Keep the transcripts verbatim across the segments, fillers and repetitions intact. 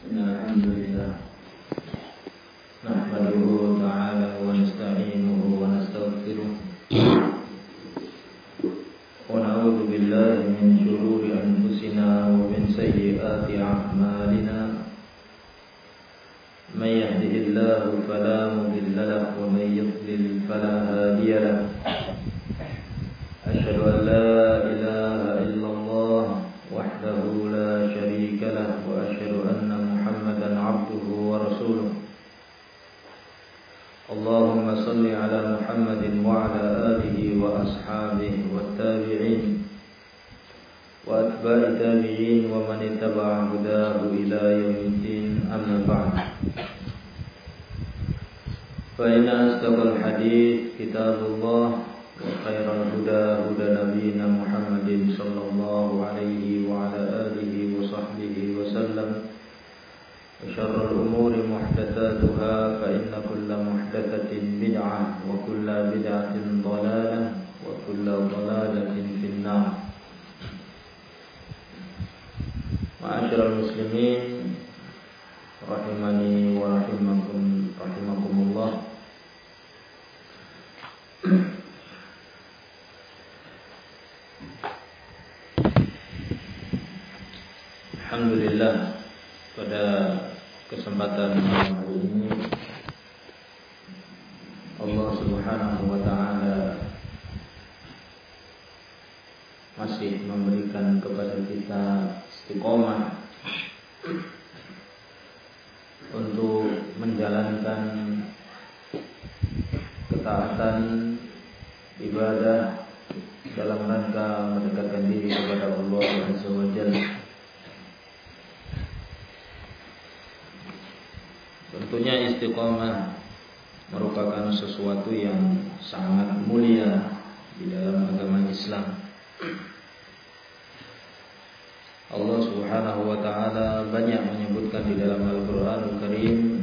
الحمد لله نحمده تعالى ونستعينه ونستغفره ونعوذ بالله من شرور أنفسنا ومن سيئات أعمالنا من يهده الله فلا مضل له ومن يضلل فلا هادي له أشهد أن لا إله إلا الله وحده لا شريك له وأشهد أن محمدا عبده ورسوله اللهم صل على محمد وعلى آله وأصحابه والتابعين وأتباع التابعين ومن اتبع هداه إلى يوم الدين أما بعد فإن أصدق الحديث كتاب الله وخير الهدى هدى نبينا محمد صلى الله عليه وعلى آله وصحبه وسلم وشر الأمور محدثاتها فإن كل محدثة بدعة وكل بدعة ضلالة وكل ضلالة في النار. معاشر المسلمين rahimani wa rahimakum rahimakumullah. Alhamdulillah, pada kesempatan hari ini Allah Subhanahu wa taala masih memberikan kepada kita istiqomah untuk menjalankan ketaatan ibadah dalam rangka mendekatkan diri kepada Allah Azza wa Jalla. Tentunya istiqomah merupakan sesuatu yang sangat mulia di dalam agama Islam. Allah Subhanahu wa taala banyak menyebutkan di dalam Al-Qur'anul Karim,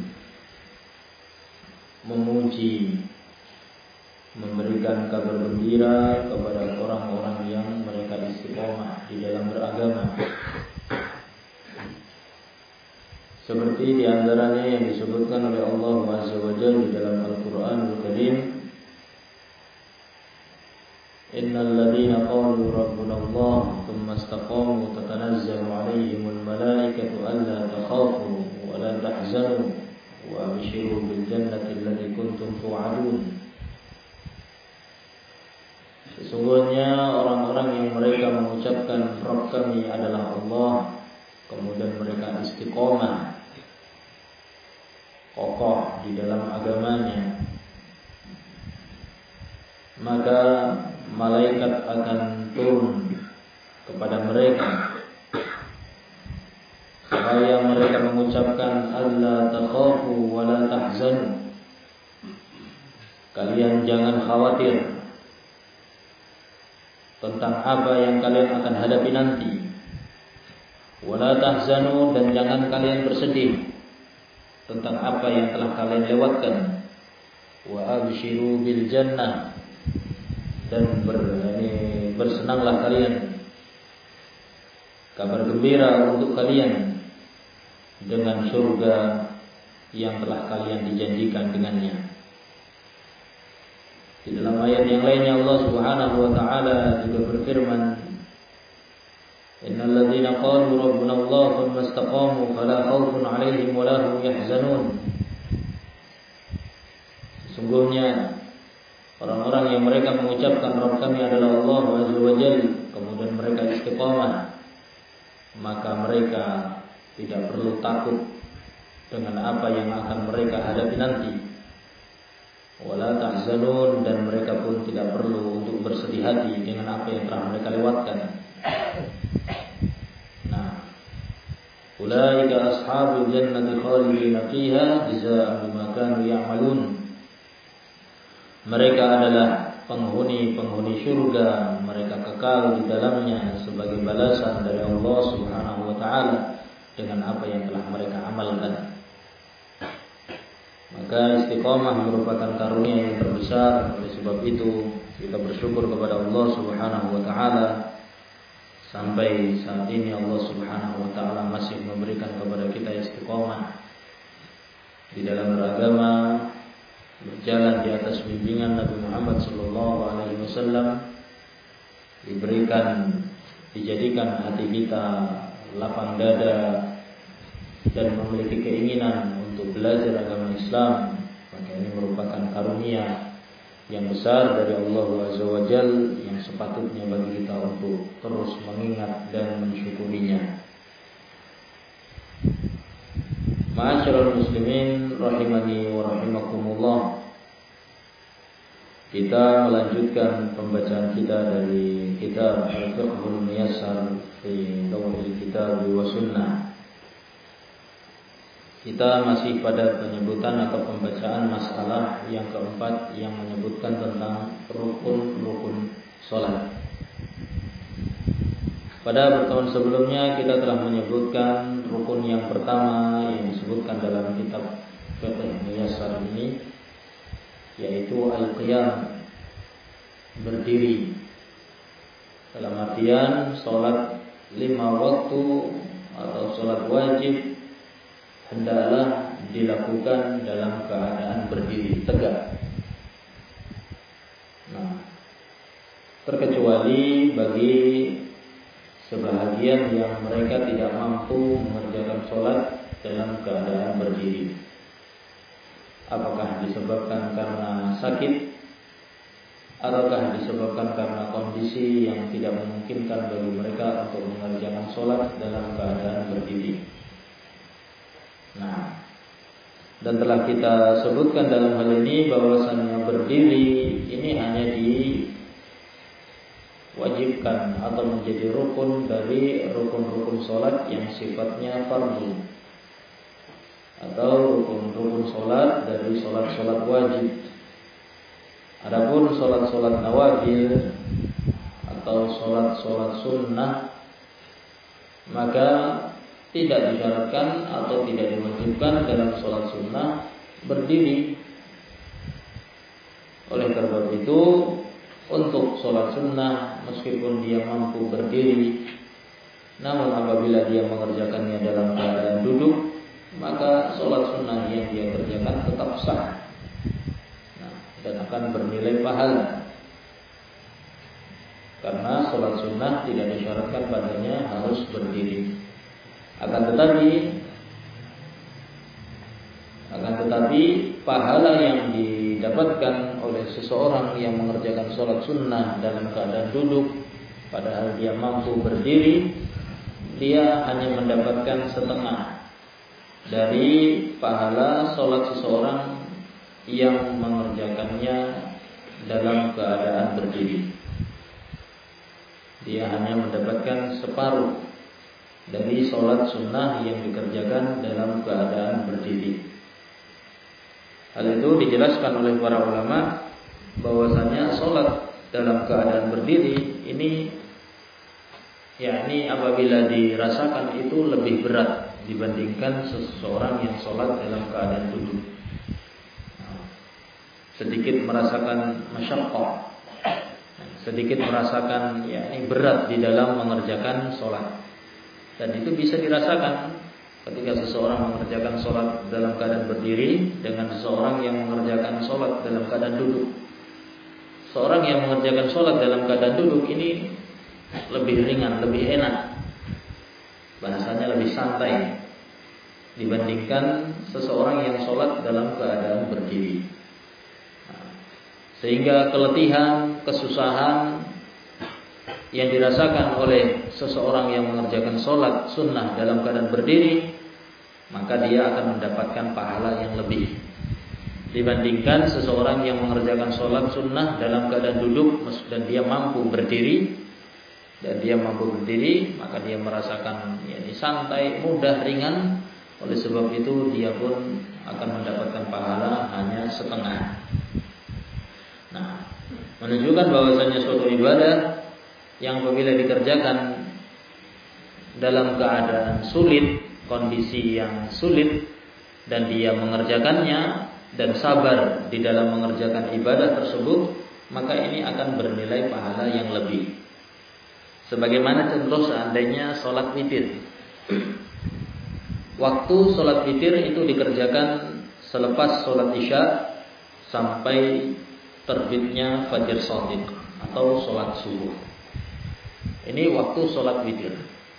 memuji, memberikan kabar gembira kepada orang-orang yang mereka istiqomah di dalam beragama. Seperti di antaranya yang disebutkan oleh Allah Azza wa Jalla di dalam Al-Qur'anul Karim, Innal ladzina qalu rabbuna Allah tsumma istaqamu tatanazzalu 'alaihimul malaikatu alla takhafu wa la tahzanu wa abshiru bil jannati allati kuntum tu'adun. Sesungguhnya orang-orang yang mereka mengucapkan Rabb kami adalah Allah, kemudian mereka istiqomah kokoh di dalam agamanya, maka malaikat akan turun kepada mereka supaya mereka mengucapkan alla takhafu wa la tahzanu, kalian jangan khawatir tentang apa yang kalian akan hadapi nanti, wa la tahzanu, dan jangan kalian bersedih tentang apa yang telah kalian lewatkan, wa abshiru bil jannah, dan ber, ini, bersenanglah kalian, kabar gembira untuk kalian dengan surga yang telah kalian dijanjikan dengannya. Di dalam ayat yang lainnya Allah Subhanahu wa taala juga berfirman, Innal ladzina qalu rabbuna Allah tsumma istaqamu fala khaufun 'alaihim wa la hum yahzanun. Sesungguhnya orang-orang yang mereka mengucapkan Rabb kami adalah Allah Azza wa Jalla, kemudian mereka istiqamah, maka mereka tidak perlu takut dengan apa yang akan mereka hadapi nanti. Wala tahzanun, dan mereka pun tidak perlu untuk bersedih hati dengan apa yang telah mereka lewatkan. Nah, ulaika ashabul jannati khalidina fiha jazaa'an bima kanu ya'malun. Mereka adalah penghuni-penghuni surga, mereka kekal di dalamnya sebagai balasan dari Allah Subhanahu wa taala dengan apa yang telah mereka amalkan. Maka istiqamah merupakan karunia yang terbesar. Oleh sebab itu kita bersyukur kepada Allah Subhanahu wa taala sampai saat ini Allah Subhanahu wa taala masih memberikan kepada kita istiqomah di dalam beragama, berjalan di atas bimbingan Nabi Muhammad sallallahu alaihi wasallam, diberikan dijadikan hati kita lapang dada dan memiliki keinginan untuk belajar agama Islam, maka ini merupakan karunia yang besar dari Allah Azza wa Jalla yang sepatutnya bagi kita untuk terus mengingat dan mensyukurinya. Ma'asyiral muslimin rahimani wa rahimakumullah. Kita melanjutkan pembacaan kita dari kitab Al-Fiqhul Muyassar fi Dawil Kitab wa Sunnah. Kita masih pada penyebutan atau pembacaan masalah yang keempat yang menyebutkan tentang rukun-rukun sholat. Pada pertemuan sebelumnya kita telah menyebutkan rukun yang pertama yang disebutkan dalam kitab Fiqh Muyassar ini, yaitu al-qiyam, berdiri. Dalam artian sholat lima waktu atau sholat wajib hendaklah dilakukan dalam keadaan berdiri tegak. Nah, terkecuali bagi sebahagian yang mereka tidak mampu mengerjakan sholat dalam keadaan berdiri. Apakah disebabkan karena sakit, ataukah disebabkan karena kondisi yang tidak memungkinkan bagi mereka untuk mengerjakan sholat dalam keadaan berdiri. Nah, dan telah kita sebutkan dalam hal ini bahwasannya berdiri ini hanya diwajibkan atau menjadi rukun dari rukun-rukun sholat yang sifatnya fardu, atau rukun-rukun sholat dari sholat-sholat wajib. Adapun sholat-sholat nawafil atau sholat-sholat sunnah, maka tidak disyaratkan atau tidak diwajibkan dalam sholat sunnah berdiri. Oleh karena itu, untuk sholat sunnah meskipun dia mampu berdiri, namun apabila dia mengerjakannya dalam keadaan duduk, maka sholat sunnah yang dia kerjakan tetap sah, nah, dan akan bernilai pahala. Karena sholat sunnah tidak disyaratkan padanya harus berdiri. Akan tetapi akan tetapi pahala yang didapatkan oleh seseorang yang mengerjakan sholat sunnah dalam keadaan duduk, padahal dia mampu berdiri, dia hanya mendapatkan setengah dari pahala sholat seseorang yang mengerjakannya dalam keadaan berdiri. Dia hanya mendapatkan separuh dari sholat sunnah yang dikerjakan dalam keadaan berdiri. Hal itu dijelaskan oleh para ulama bahwasanya sholat dalam keadaan berdiri ini, yakni apabila dirasakan itu lebih berat dibandingkan seseorang yang sholat dalam keadaan duduk. Sedikit merasakan masyaqqah, sedikit merasakan yakni berat di dalam mengerjakan sholat. Dan itu bisa dirasakan ketika seseorang mengerjakan sholat dalam keadaan berdiri dengan seseorang yang mengerjakan sholat dalam keadaan duduk. Seorang yang mengerjakan sholat dalam keadaan duduk ini lebih ringan, lebih enak, bahasanya lebih santai dibandingkan seseorang yang sholat dalam keadaan berdiri. Nah, sehingga keletihan, kesusahan yang dirasakan oleh seseorang yang mengerjakan sholat sunnah dalam keadaan berdiri, maka dia akan mendapatkan pahala yang lebih dibandingkan seseorang yang mengerjakan sholat sunnah dalam keadaan duduk dan dia mampu berdiri. Dan dia mampu berdiri, maka dia merasakan yakni santai, mudah, ringan. Oleh sebab itu dia pun akan mendapatkan pahala hanya setengah. Nah, menunjukkan bahwasanya suatu ibadah yang apabila dikerjakan dalam keadaan sulit, kondisi yang sulit, dan dia mengerjakannya dan sabar di dalam mengerjakan ibadah tersebut, maka ini akan bernilai pahala yang lebih. Sebagaimana contoh seandainya sholat witir. Waktu sholat witir itu dikerjakan selepas sholat isya sampai terbitnya fajar shadiq atau sholat subuh. Ini waktu sholat witir.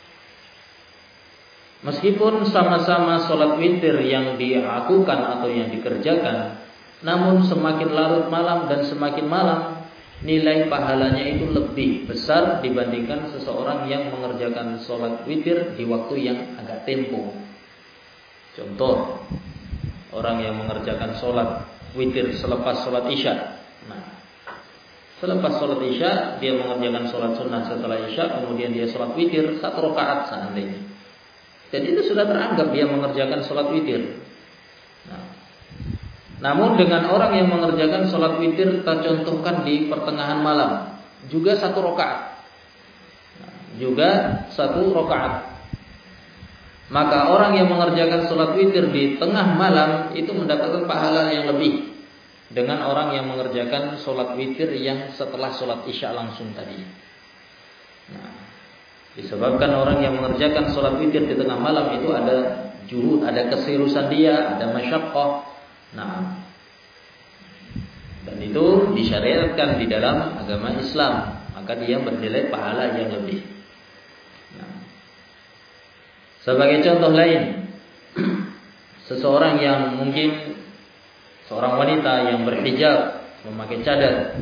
Meskipun sama-sama sholat witir yang dilakukan atau yang dikerjakan, namun semakin larut malam dan semakin malam, nilai pahalanya itu lebih besar dibandingkan seseorang yang mengerjakan sholat witir di waktu yang agak tempo. Contoh, orang yang mengerjakan sholat witir selepas sholat isya. Nah, selepas sholat isya dia mengerjakan sholat sunnah setelah isya, kemudian dia sholat witir satu rakaat seandainya. Jadi itu sudah teranggap dia mengerjakan sholat witir. Nah, namun dengan orang yang mengerjakan sholat witir kita contohkan di pertengahan malam, juga satu rakaat, nah, juga satu rakaat. Maka orang yang mengerjakan sholat witir di tengah malam itu mendapatkan pahala yang lebih dengan orang yang mengerjakan sholat witir yang setelah sholat isya langsung tadi. Nah, disebabkan orang yang mengerjakan sholat witir di tengah malam itu ada juhud, ada keseriusan dia, ada masyaqqah. Nah, dan itu disyariatkan di dalam agama Islam, maka dia bernilai pahala yang lebih. Nah, sebagai contoh lain, seseorang yang mungkin seorang wanita yang berhijab, memakai cadar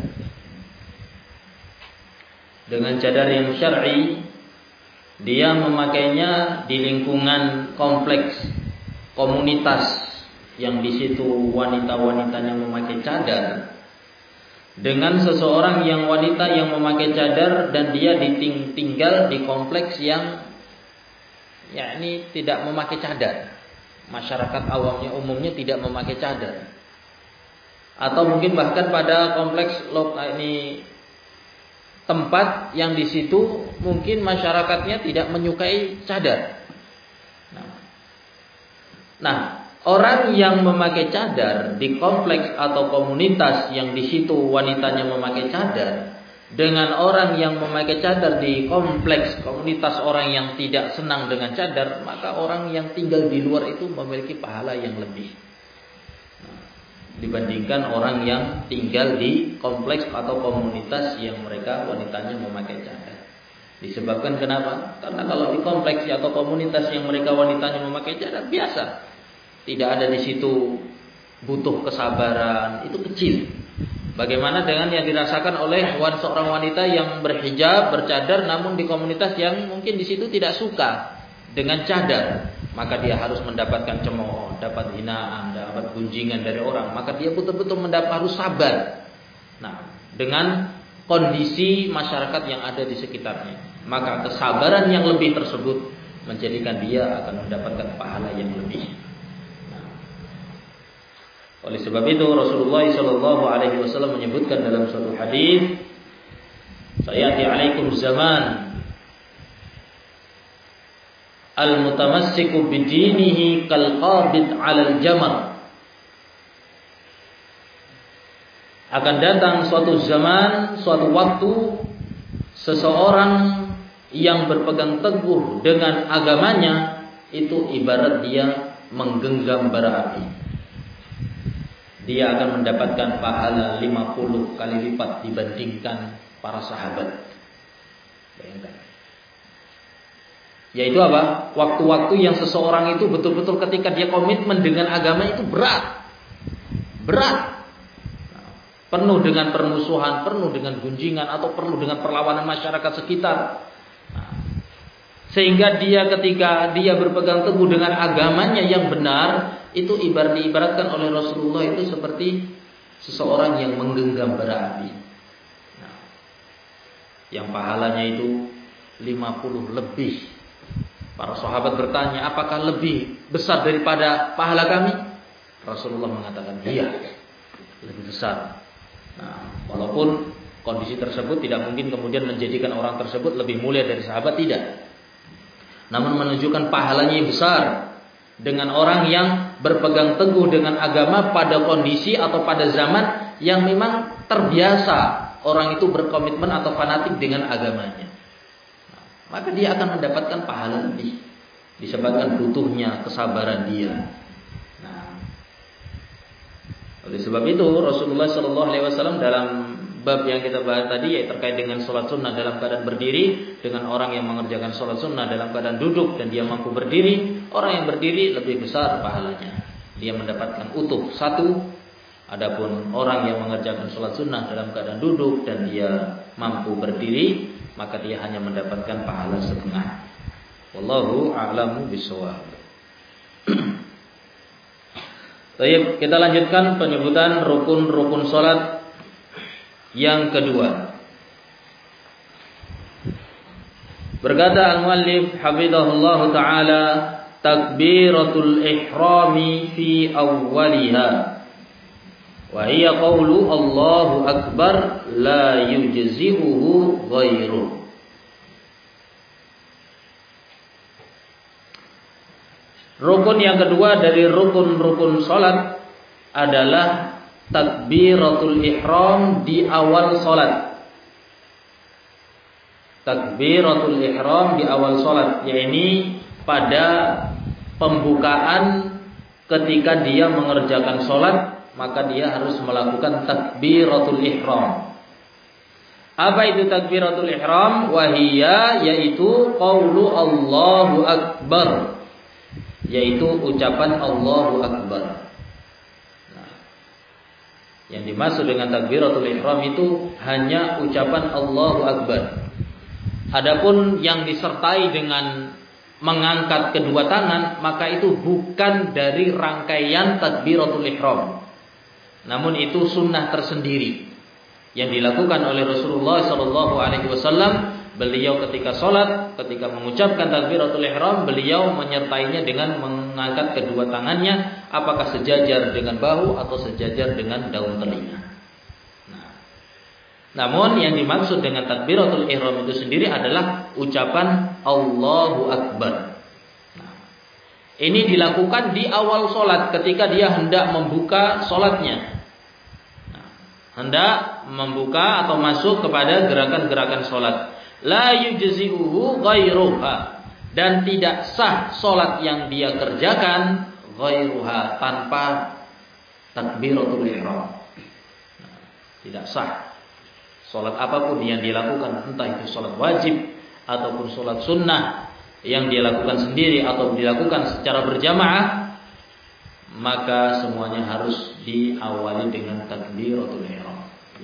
dengan cadar yang syar'i, dia memakainya di lingkungan kompleks komunitas yang di situ wanita-wanitanya memakai cadar, dengan seseorang yang wanita yang memakai cadar dan dia ditinggal di kompleks yang yakni tidak memakai cadar. Masyarakat awamnya umumnya tidak memakai cadar. Atau mungkin bahkan pada kompleks ini tempat yang di situ mungkin masyarakatnya tidak menyukai cadar. Nah, nah orang yang memakai cadar di kompleks atau komunitas yang di situ wanitanya memakai cadar, dengan orang yang memakai cadar di kompleks komunitas orang yang tidak senang dengan cadar, maka orang yang tinggal di luar itu memiliki pahala yang lebih dibandingkan orang yang tinggal di kompleks atau komunitas yang mereka wanitanya memakai cadar. Disebabkan kenapa? Karena kalau di kompleks atau komunitas yang mereka wanitanya memakai cadar biasa, tidak ada di situ butuh kesabaran, itu kecil. Bagaimana dengan yang dirasakan oleh seorang wanita yang berhijab, bercadar, namun di komunitas yang mungkin di situ tidak suka dengan cadar, maka dia harus mendapatkan cemooh, dapat hinaan, dapat gunjingan dari orang, maka dia betul-betul mendapat harus sabar. Nah, dengan kondisi masyarakat yang ada di sekitarnya, maka kesabaran yang lebih tersebut menjadikan dia akan mendapatkan pahala yang lebih. Nah, oleh sebab itu Rasulullah Shallallahu Alaihi Wasallam menyebutkan dalam suatu hadis, "Sayati alaikum zaman al-mutamassiku bidinihi kal-qabid 'alal jamar." Akan datang suatu zaman, suatu waktu, seseorang yang berpegang teguh dengan agamanya itu ibarat dia menggenggam bara api. Dia akan mendapatkan pahala lima puluh kali lipat dibandingkan para sahabat. Bayangkan. Yaitu apa? Waktu-waktu yang seseorang itu betul-betul ketika dia komitmen dengan agama itu berat. Berat. Nah, penuh dengan permusuhan, penuh dengan gunjingan, atau penuh dengan perlawanan masyarakat sekitar. Nah, sehingga dia ketika dia berpegang teguh dengan agamanya yang benar, itu ibarat diibaratkan oleh Rasulullah itu seperti seseorang yang menggenggam bara api. Nah, yang pahalanya itu lima puluh lebih. Para sahabat bertanya, apakah lebih besar daripada pahala kami? Rasulullah mengatakan, iya, lebih besar. Nah, walaupun kondisi tersebut tidak mungkin kemudian menjadikan orang tersebut lebih mulia dari sahabat, tidak. Namun menunjukkan pahalanya yang besar dengan orang yang berpegang teguh dengan agama pada kondisi atau pada zaman yang memang terbiasa orang itu berkomitmen atau fanatik dengan agamanya. maka dia akan mendapatkan pahala lebih disebabkan butuhnya kesabaran dia. Nah, oleh sebab itu Rasulullah Shallallahu Alaihi Wasallam dalam bab yang kita bahas tadi, yaitu terkait dengan sholat sunnah dalam keadaan berdiri, dengan orang yang mengerjakan sholat sunnah dalam keadaan duduk dan dia mampu berdiri, orang yang berdiri lebih besar pahalanya, dia mendapatkan utuh satu. Adapun orang yang mengerjakan sholat sunnah dalam keadaan duduk dan dia mampu berdiri, maka dia hanya mendapatkan pahala setengah. Wallahu a'lamu bishawab. Baik, kita lanjutkan penyebutan rukun-rukun sholat yang kedua. Berkata al-muallif hafizahullah taala, takbiratul ihrami fi awwaliha wa hiya qawlu Allahu akbar la yujzi'uhu ghairuh. Rukun yang kedua dari rukun-rukun salat adalah takbiratul ihram di awal salat. Takbiratul ihram di awal salat, yakni pada pembukaan ketika dia mengerjakan salat, maka dia harus melakukan takbiratul ihram. Apa itu takbiratul ihram? Wahiyya, yaitu qaulu Allahu akbar, yaitu ucapan Allahu akbar. Nah, yang dimaksud dengan takbiratul ihram itu hanya ucapan Allahu akbar. Adapun yang disertai dengan mengangkat kedua tangan, maka itu bukan dari rangkaian takbiratul ihram. Namun itu sunnah tersendiri yang dilakukan oleh Rasulullah Shallallahu Alaihi Wasallam. Beliau ketika sholat, ketika mengucapkan takbiratul ihram, beliau menyertainya dengan mengangkat kedua tangannya, apakah sejajar dengan bahu atau sejajar dengan daun telinga. Nah, namun yang dimaksud dengan takbiratul ihram itu sendiri adalah ucapan Allahu akbar. Nah, ini dilakukan di awal sholat ketika dia hendak membuka sholatnya. Hendak membuka atau masuk kepada gerakan-gerakan sholat. La yujzi'uhu ghairuha, dan tidak sah sholat yang dia kerjakan ghairuha, tanpa takbiratul ihram. Nah, tidak sah sholat apapun yang dilakukan, entah itu sholat wajib ataupun sholat sunnah yang dia lakukan sendiri atau dilakukan secara berjamaah, maka semuanya harus diawali dengan takbiratul ihram.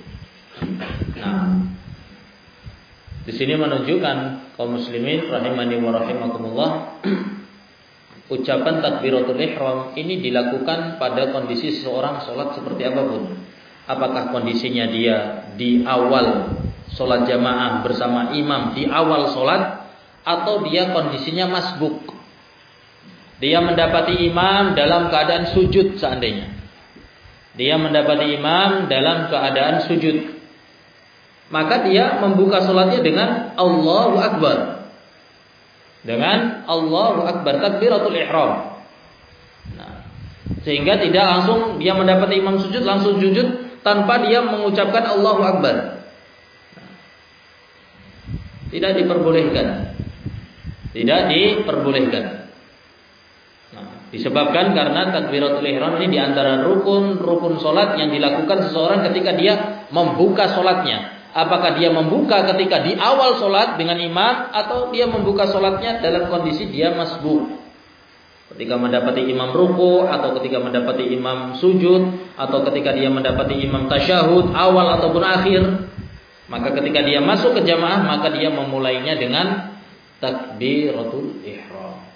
Nah, di sini menunjukkan kaum muslimin rahimani wa rahimakumullah, ucapan takbiratul ihram ini dilakukan pada kondisi seseorang sholat seperti apapun. Apakah kondisinya dia di awal sholat jamaah bersama imam di awal sholat, atau dia kondisinya masbuk, dia mendapati imam dalam keadaan sujud seandainya. Dia mendapati imam dalam keadaan sujud, maka dia membuka sholatnya dengan Allahu Akbar. Dengan Allahu Akbar, takbiratul ihram. Nah, sehingga tidak langsung dia mendapati imam sujud, langsung sujud tanpa dia mengucapkan Allahu Akbar. Nah, tidak diperbolehkan. Tidak diperbolehkan. Disebabkan karena takbiratul ihram ini diantara rukun-rukun solat yang dilakukan seseorang ketika dia membuka solatnya. Apakah dia membuka ketika di awal solat dengan imam, atau dia membuka solatnya dalam kondisi dia masbuk, ketika mendapati imam ruku, atau ketika mendapati imam sujud, atau ketika dia mendapati imam tasyahud awal ataupun akhir. Maka ketika dia masuk ke jamaah, maka dia memulainya dengan takbiratul ihram.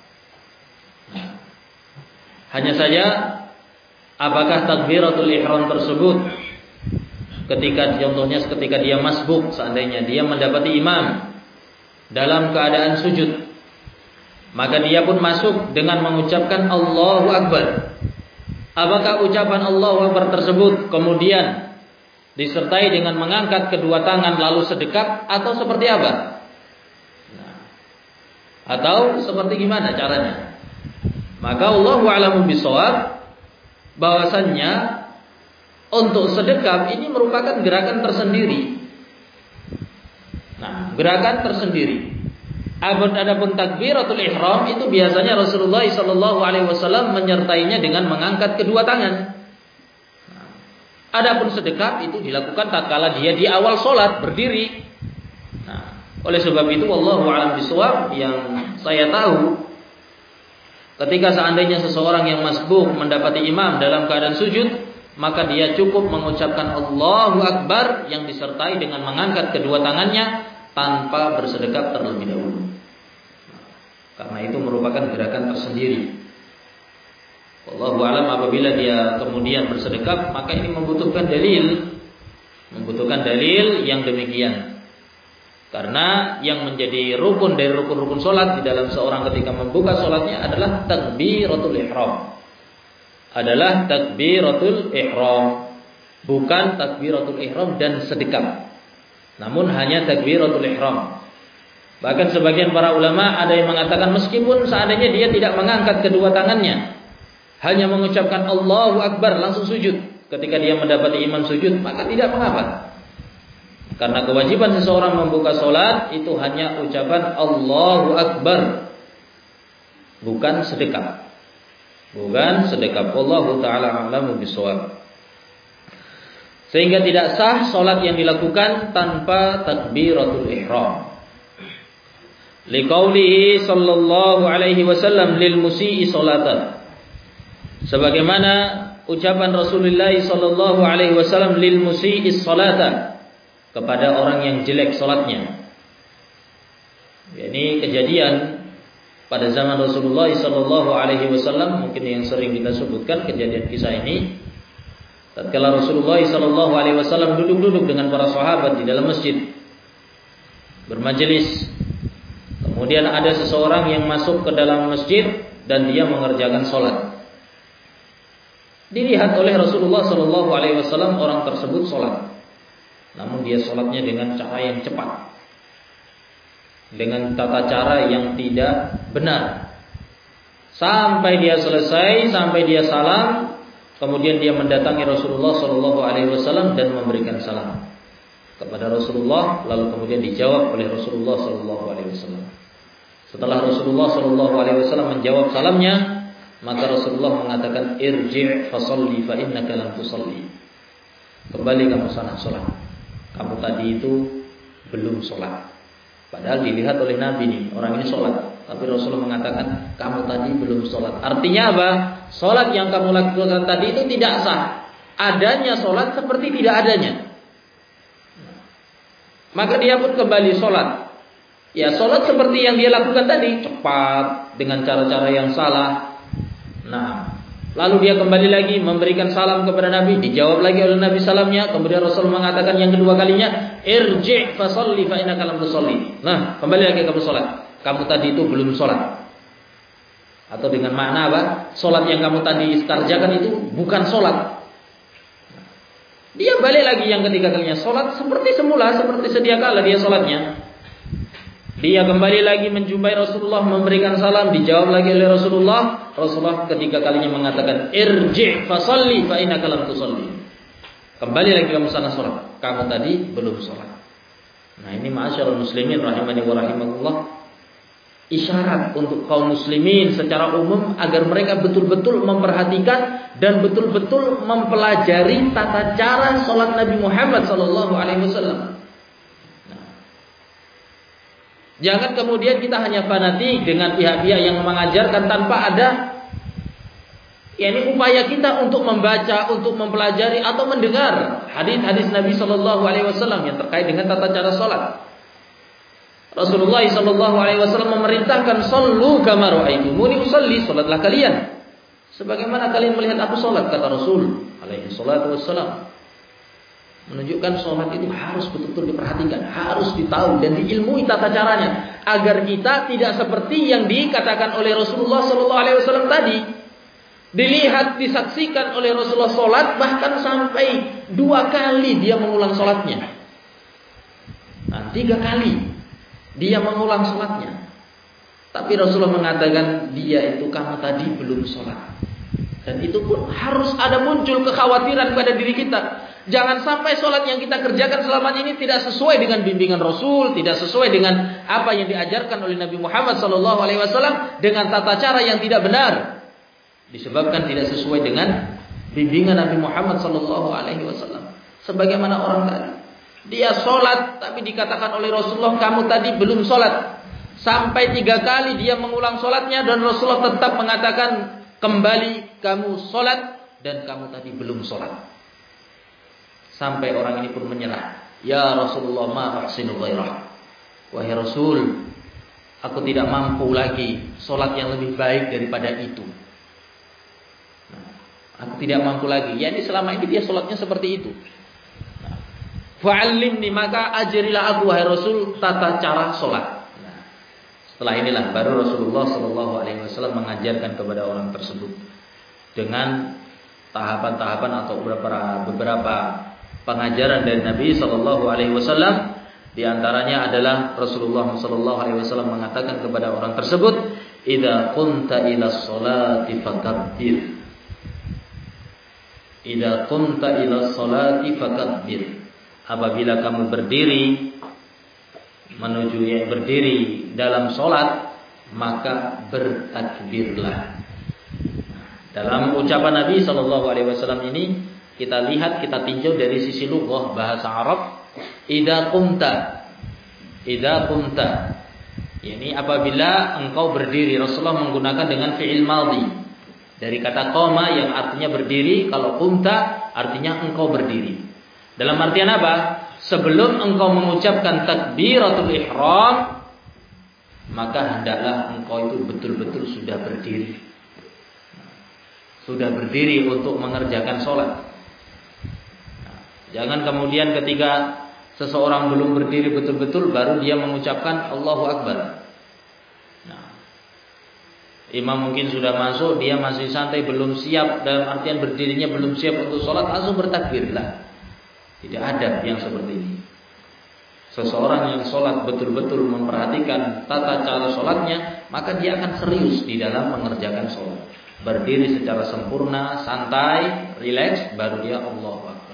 Hanya saja, apakah takbiratul ihram tersebut ketika contohnya ketika dia masbuk, seandainya dia mendapati imam dalam keadaan sujud, maka dia pun masuk dengan mengucapkan Allahu Akbar. Apakah ucapan Allahu Akbar tersebut kemudian disertai dengan mengangkat kedua tangan lalu sedekat, atau seperti apa? Nah, atau seperti gimana caranya? Maka Allahu a'lamu bishawab, bahwasannya untuk sedekap ini merupakan gerakan tersendiri. Nah, gerakan tersendiri. Adapun takbiratul ihram itu biasanya Rasulullah sallallahu alaihi wasallam menyertainya dengan mengangkat kedua tangan. Adapun sedekap itu dilakukan tatkala dia di awal sholat berdiri. Nah, oleh sebab itu wallahu a'lam bishawab, yang saya tahu ketika seandainya seseorang yang masbuk mendapati imam dalam keadaan sujud, maka dia cukup mengucapkan Allahu Akbar yang disertai dengan mengangkat kedua tangannya tanpa bersedekap terlebih dahulu. Karena itu merupakan gerakan tersendiri. Wallahu a'lam, apabila dia kemudian bersedekap, maka ini membutuhkan dalil, membutuhkan dalil yang demikian. Karena yang menjadi rukun dari rukun-rukun sholat di dalam seorang ketika membuka sholatnya adalah takbiratul ihram. Adalah takbiratul ihram, bukan takbiratul ihram dan sedekap. Namun hanya takbiratul ihram. Bahkan sebagian para ulama ada yang mengatakan meskipun seandainya dia tidak mengangkat kedua tangannya, hanya mengucapkan Allahu Akbar langsung sujud. Ketika dia mendapati imam sujud, maka tidak mengapa. Karena kewajiban seseorang membuka sholat itu hanya ucapan Allahu Akbar, bukan sedekap. Bukan sedekap. Wallahu ta'ala a'lamu bishawab. Sehingga tidak sah sholat yang dilakukan tanpa takbiratul ihram. Liqaulihi sallallahu alaihi wasallam lil musii sholatan. Sebagaimana ucapan Rasulullah sallallahu alaihi wasallam lil musii sholatan, kepada orang yang jelek salatnya. Ini kejadian pada zaman Rasulullah sallallahu alaihi wasallam, mungkin yang sering kita sebutkan kejadian kisah ini. Tatkala Rasulullah sallallahu alaihi wasallam duduk-duduk dengan para sahabat di dalam masjid bermajelis. Kemudian ada seseorang yang masuk ke dalam masjid dan dia mengerjakan salat. Dilihat oleh Rasulullah sallallahu alaihi wasallam orang tersebut salat. Namun dia salatnya dengan cara yang cepat, dengan tata cara yang tidak benar. Sampai dia selesai, sampai dia salam, kemudian dia mendatangi Rasulullah sallallahu alaihi wasallam dan memberikan salam kepada Rasulullah, lalu kemudian dijawab oleh Rasulullah sallallahu alaihi wasallam. Setelah Rasulullah sallallahu alaihi wasallam menjawab salamnya, maka Rasulullah mengatakan irji' fa shalli fa innaka lam tusalli. Kembali kamu sana salat. Kamu tadi itu belum sholat. Padahal dilihat oleh Nabi nih, orang ini sholat, tapi Rasulullah mengatakan kamu tadi belum sholat. Artinya apa? Sholat yang kamu lakukan tadi itu tidak sah. Adanya sholat seperti tidak adanya. Maka dia pun kembali sholat. Ya, sholat seperti yang dia lakukan tadi, cepat, dengan cara-cara yang salah. Nah, lalu dia kembali lagi memberikan salam kepada Nabi, dijawab lagi oleh Nabi salamnya. Kemudian Rasul mengatakan yang kedua kalinya, irji' fa shalli fa innaka lam tusalli. Nah, kembali lagi kamu salat. Kamu tadi itu belum salat. Atau dengan makna apa? Salat yang kamu tadi kerjakan itu bukan salat. Dia balik lagi yang ketiga kalinya, salat seperti semula, seperti sedia kala dia salatnya. Dia kembali lagi menjumpai Rasulullah, memberikan salam, dijawab lagi oleh Rasulullah. Rasulullah ketiga kalinya mengatakan irji' fa shalli fa innaka lam tusalli. Kembali lagi kamu sana salat. Kamu tadi belum salat. Nah, ini ma'asyiral muslimin rahimani wa rahimakumullah, isyarat untuk kaum muslimin secara umum agar mereka betul-betul memperhatikan dan betul-betul mempelajari tata cara salat Nabi Muhammad sallallahu alaihi wasallam. Jangan kemudian kita hanya fanatik dengan pihak-pihak yang mengajarkan tanpa ada yakni upaya kita untuk membaca, untuk mempelajari atau mendengar hadis-hadis Nabi sallallahu alaihi wasallam yang terkait dengan tata cara salat. Rasulullah sallallahu alaihi wasallam memerintahkan sallu kama ra'aitumuni usalli, salatlah kalian sebagaimana kalian melihat aku salat, kata Rasul alaihi salatu wassalam. Menunjukkan sholat itu harus betul-betul diperhatikan, harus ditahu dan diilmui tata caranya, agar kita tidak seperti yang dikatakan oleh Rasulullah Sallallahu Alaihi Wasallam tadi. Dilihat, disaksikan oleh Rasulullah sholat, bahkan sampai dua kali dia mengulang sholatnya. Nah, tiga kali dia mengulang sholatnya. Tapi Rasulullah mengatakan dia itu kamu tadi belum sholat. Dan itu pun harus ada muncul kekhawatiran pada diri kita. Jangan sampai sholat yang kita kerjakan selama ini tidak sesuai dengan bimbingan Rasul, tidak sesuai dengan apa yang diajarkan oleh Nabi Muhammad sallallahu alaihi wasallam, dengan tata cara yang tidak benar. Disebabkan tidak sesuai dengan bimbingan Nabi Muhammad sallallahu alaihi wasallam. Sebagaimana orang tadi, dia sholat tapi dikatakan oleh Rasulullah, kamu tadi belum sholat. Sampai tiga kali dia mengulang sholatnya dan Rasulullah tetap mengatakan, kembali kamu sholat dan kamu tadi belum sholat. Sampai orang ini pun menyerah. Ya Rasulullah, ma ahsinu ghairah. Wahai Rasul, aku tidak mampu lagi sholat yang lebih baik daripada itu. Nah, aku tidak mampu lagi. Ya, ini selama ini dia sholatnya seperti itu. Nah, fa'allimni, maka ajarilah aku wahai Rasul tata cara sholat. Nah, setelah inilah baru Rasulullah Shallallahu Alaihi Wasallam mengajarkan kepada orang tersebut dengan tahapan-tahapan atau beberapa beberapa pengajaran dari Nabi Shallallahu Alaihi Wasallam. Di antaranya adalah Rasulullah Shallallahu Alaihi Wasallam mengatakan kepada orang tersebut, "Idza qumta ila sholati fakabbir." Idza qumta ila sholati fakabbir. Apabila kamu berdiri menuju ya berdiri dalam sholat, maka bertakbirlah. Dalam ucapan Nabi Shallallahu Alaihi Wasallam ini, kita lihat, kita tinjau dari sisi lughah bahasa Arab. Idza qumta, idza qumta, ini apabila engkau berdiri. Rasulullah menggunakan dengan fi'il madhi dari kata qama yang artinya berdiri. Kalau qumta artinya engkau berdiri. Dalam artian apa? Sebelum engkau mengucapkan takbiratul ihram, maka hendaklah engkau itu betul-betul sudah berdiri. Sudah berdiri untuk mengerjakan sholat. Jangan kemudian ketika seseorang belum berdiri betul-betul baru dia mengucapkan Allahu Akbar. Nah, imam mungkin sudah masuk, dia masih santai, belum siap, dalam artian berdirinya belum siap untuk sholat, langsung bertakbirlah. Tidak ada yang seperti ini. Seseorang yang sholat betul-betul memperhatikan tata cara sholatnya, maka dia akan serius di dalam mengerjakan sholat. Berdiri secara sempurna, santai, rileks, baru dia Allahu Akbar,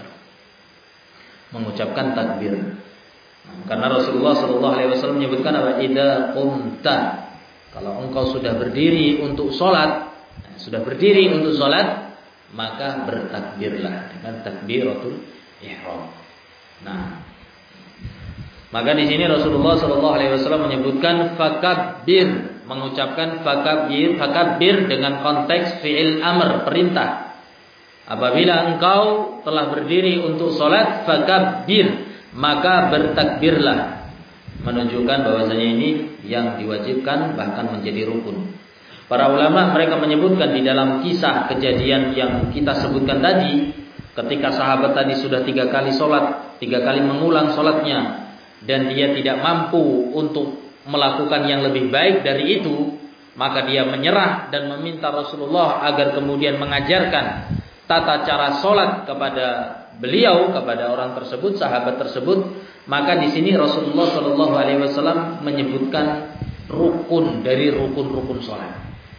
mengucapkan takbir. Nah, karena Rasulullah Shallallahu Alaihi Wasallam menyebutkan apa? Idza qumta, kalau engkau sudah berdiri untuk sholat, nah, sudah berdiri untuk sholat, maka bertakbirlah dengan takbiratul ihram. Nah, maka di sini Rasulullah Shallallahu Alaihi Wasallam menyebutkan fakabbir, mengucapkan fakabbir, fakabbir dengan konteks fi'il amr, perintah. Apabila engkau telah berdiri untuk sholat, fakabbir, maka bertakbirlah. Menunjukkan bahwasanya ini yang diwajibkan, bahkan menjadi rukun. Para ulama mereka menyebutkan di dalam kisah kejadian yang kita sebutkan tadi, ketika sahabat tadi sudah tiga kali sholat, tiga kali mengulang sholatnya, dan dia tidak mampu untuk melakukan yang lebih baik dari itu, maka dia menyerah dan meminta Rasulullah agar kemudian mengajarkan tata cara sholat kepada beliau, kepada orang tersebut, sahabat tersebut. Maka di sini Rasulullah Shallallahu Alaihi Wasallam menyebutkan rukun dari rukun-rukun sholat.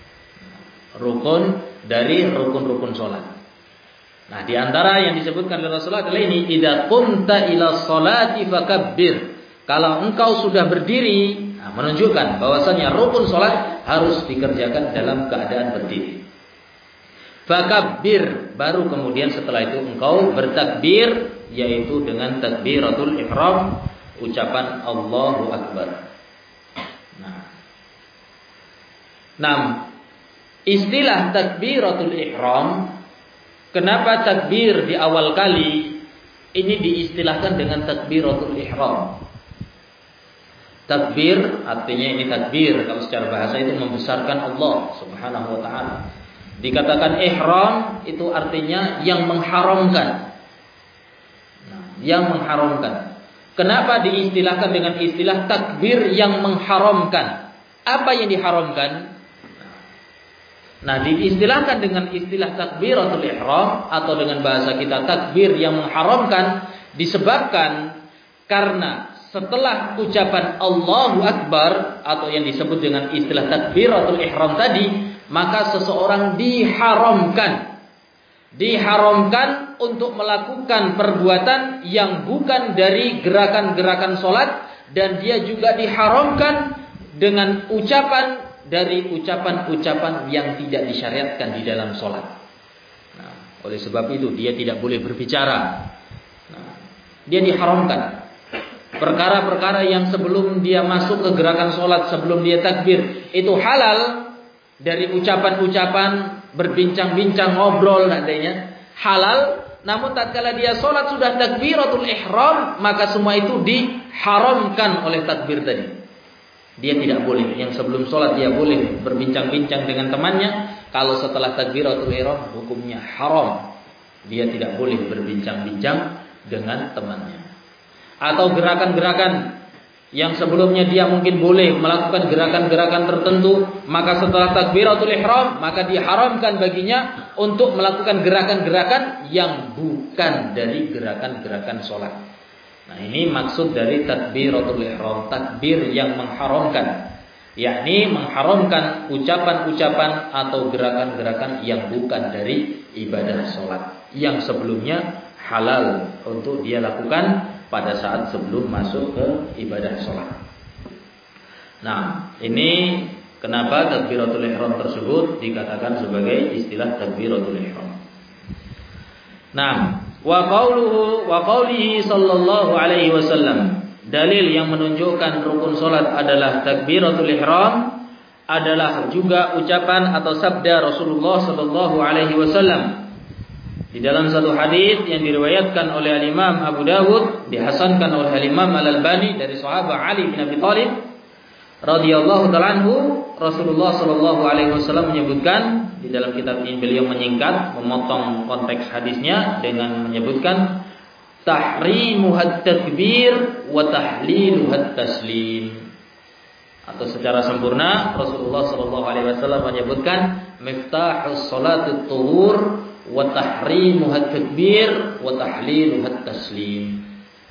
Rukun dari rukun-rukun sholat. Nah, di antara yang disebutkan oleh Rasulullah adalah ini, idza qumta ila sholati fakabbir. Kalau engkau sudah berdiri, nah, menunjukkan bahwasanya rukun sholat harus dikerjakan dalam keadaan berdiri. Fakabbir, baru kemudian setelah itu engkau bertakbir, yaitu dengan takbiratul ihram, ucapan Allahu Akbar. Nah, nah istilah takbiratul ihram, kenapa takbir di awal kali ini diistilahkan dengan takbiratul ihram? Takbir artinya ini takbir, kalau secara bahasa itu membesarkan Allah Subhanahu wa taala. Dikatakan ihram itu artinya yang mengharamkan. Nah, yang mengharamkan. Kenapa diistilahkan dengan istilah takbir yang mengharamkan? Apa yang diharamkan? Nah, diistilahkan dengan istilah takbiratul ihram atau dengan bahasa kita takbir yang mengharamkan disebabkan karena setelah ucapan Allahu Akbar atau yang disebut dengan istilah takbiratul ihram tadi, maka seseorang diharamkan diharamkan untuk melakukan perbuatan yang bukan dari gerakan-gerakan sholat, dan dia juga diharamkan dengan ucapan dari ucapan-ucapan yang tidak disyariatkan di dalam sholat. Nah, oleh sebab itu dia tidak boleh berbicara. Nah, dia diharamkan perkara-perkara yang sebelum dia masuk ke gerakan sholat, sebelum dia takbir, itu halal. Dari ucapan-ucapan, berbincang-bincang, ngobrol nantinya halal. Namun tatkala dia sholat sudah takbiratul ihram, maka semua itu diharamkan oleh takbir tadi. Dia tidak boleh. Yang sebelum sholat dia boleh berbincang-bincang dengan temannya. Kalau setelah takbiratul ihram hukumnya haram. Dia tidak boleh berbincang-bincang dengan temannya. Atau gerakan-gerakan yang sebelumnya dia mungkin boleh melakukan gerakan-gerakan tertentu, maka setelah takbiratul ihram maka diharamkan baginya untuk melakukan gerakan-gerakan yang bukan dari gerakan-gerakan sholat. Nah, ini maksud dari takbiratul ihram, takbir yang mengharamkan, yakni mengharamkan ucapan-ucapan atau gerakan-gerakan yang bukan dari ibadah sholat, yang sebelumnya halal untuk dia lakukan pada saat sebelum masuk ke ibadah sholat. Nah, ini kenapa takbiratul ihram tersebut dikatakan sebagai istilah takbiratul ihram. Nah, wa qauluhu wa qaulihi sallallahu alaihi wasallam, dalil yang menunjukkan rukun sholat adalah takbiratul ihram adalah juga ucapan atau sabda Rasulullah sallallahu alaihi wasallam. Di dalam satu hadis yang diriwayatkan oleh Al-Imam Abu Dawud, dihasankan oleh Al-Imam Al-Albani dari sahabat Ali bin Abi Thalib radhiyallahu ta'ala anhu, Rasulullah sallallahu alaihi wasallam menyebutkan, di dalam kitab ini beliau menyingkat, memotong konteks hadisnya dengan menyebutkan tahrimuhat takbir wa tahliluhat taslim. Atau secara sempurna Rasulullah sallallahu alaihi wasallam menyebutkan miftahus shalatut tuhur wa tahrimuhat takbir wa tahliluhat taslim.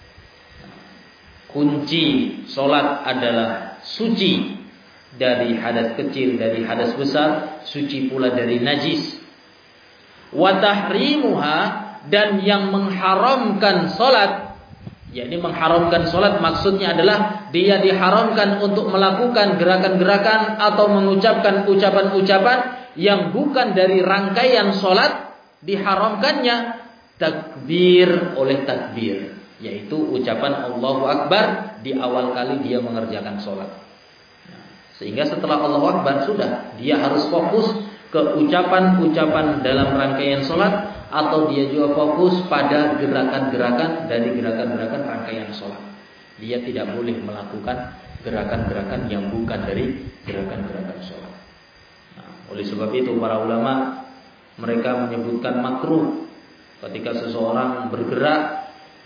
Kunci salat adalah suci dari hadas kecil, dari hadas besar, suci pula dari najis. Wa tahrimuha, dan yang mengharamkan salat, yakni mengharamkan salat maksudnya adalah dia diharamkan untuk melakukan gerakan-gerakan atau mengucapkan ucapan-ucapan yang bukan dari rangkaian salat. Diharamkannya takbir oleh takbir, yaitu ucapan Allahu Akbar di awal kali dia mengerjakan sholat. Nah, sehingga setelah Allahu Akbar sudah dia harus fokus ke ucapan-ucapan dalam rangkaian sholat, atau dia juga fokus pada gerakan-gerakan dari gerakan-gerakan rangkaian sholat. Dia tidak boleh melakukan gerakan-gerakan yang bukan dari gerakan-gerakan sholat. Nah, oleh sebab itu para ulama mereka menyebutkan makruh ketika seseorang bergerak,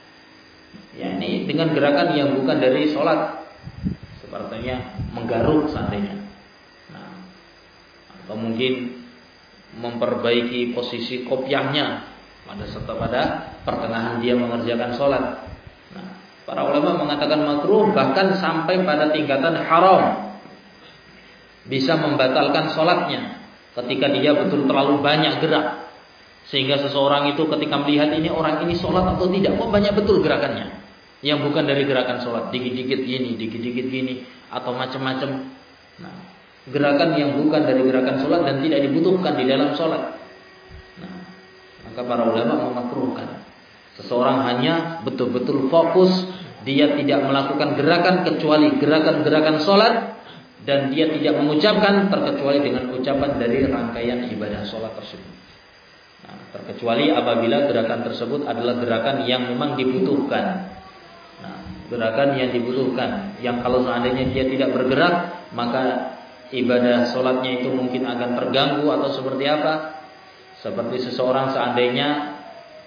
yakni dengan gerakan yang bukan dari sholat, sepertinya menggaruk seandainya, nah, atau mungkin memperbaiki posisi kopiahnya pada serta pada pertengahan dia mengerjakan sholat. Nah, para ulama mengatakan makruh bahkan sampai pada tingkatan haram, bisa membatalkan sholatnya. Ketika dia betul terlalu banyak gerak, sehingga seseorang itu ketika melihat ini orang ini sholat atau tidak, kok banyak betul gerakannya, yang bukan dari gerakan sholat, dikit-dikit gini, dikit-dikit gini, atau macam-macam. Nah, gerakan yang bukan dari gerakan sholat dan tidak dibutuhkan di dalam sholat. Nah, maka para ulama memakruhkan seseorang hanya betul-betul fokus, dia tidak melakukan gerakan kecuali gerakan-gerakan sholat, dan dia tidak mengucapkan terkecuali dengan ucapan dari rangkaian ibadah sholat tersebut. Nah, terkecuali apabila gerakan tersebut adalah gerakan yang memang dibutuhkan. Nah, gerakan yang dibutuhkan, yang kalau seandainya dia tidak bergerak, maka ibadah sholatnya itu mungkin akan terganggu atau seperti apa. Seperti seseorang seandainya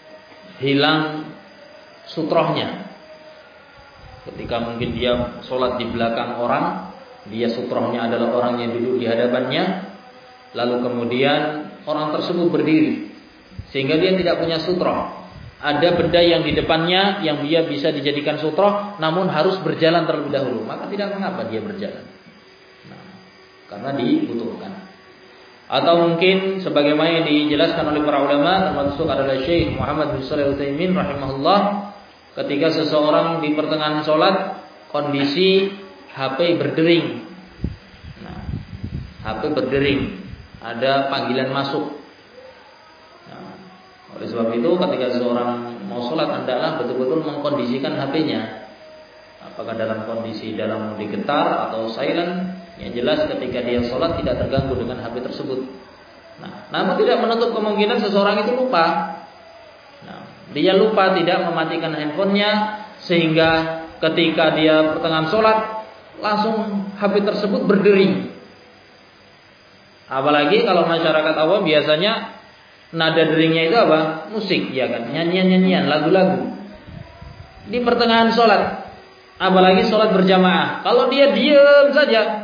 hilang sutrohnya, ketika mungkin dia sholat di belakang orang, dia sutrohnya adalah orang yang duduk di hadapannya, lalu kemudian orang tersebut berdiri sehingga dia tidak punya sutroh. Ada benda yang di depannya yang dia bisa dijadikan sutroh, namun harus berjalan terlebih dahulu, maka tidak mengapa dia berjalan. Nah, karena dibutuhkan. Atau mungkin sebagaimana yang dijelaskan oleh para ulama, termasuk adalah Syekh Muhammad bin Shalih Al-Utsaimin rahimahullah, ketika seseorang di pertengahan sholat kondisi H P berdering. Nah, H P berdering, ada panggilan masuk. Nah, oleh sebab itu ketika seseorang mau sholat hendaklah betul-betul mengkondisikan H P-nya. Apakah dalam kondisi dalam mode getar atau silent? Yang jelas ketika dia sholat tidak terganggu dengan H P tersebut. Nah, namun tidak menutup kemungkinan seseorang itu lupa. Nah, dia lupa tidak mematikan handphonenya sehingga ketika dia pertengahan sholat langsung H P tersebut berdering. Apalagi kalau masyarakat awam biasanya nada deringnya itu apa? Musik, ya kan? Nyanyian-nyanyian, lagu-lagu. Di pertengahan sholat, apalagi sholat berjamaah. Kalau dia diam saja,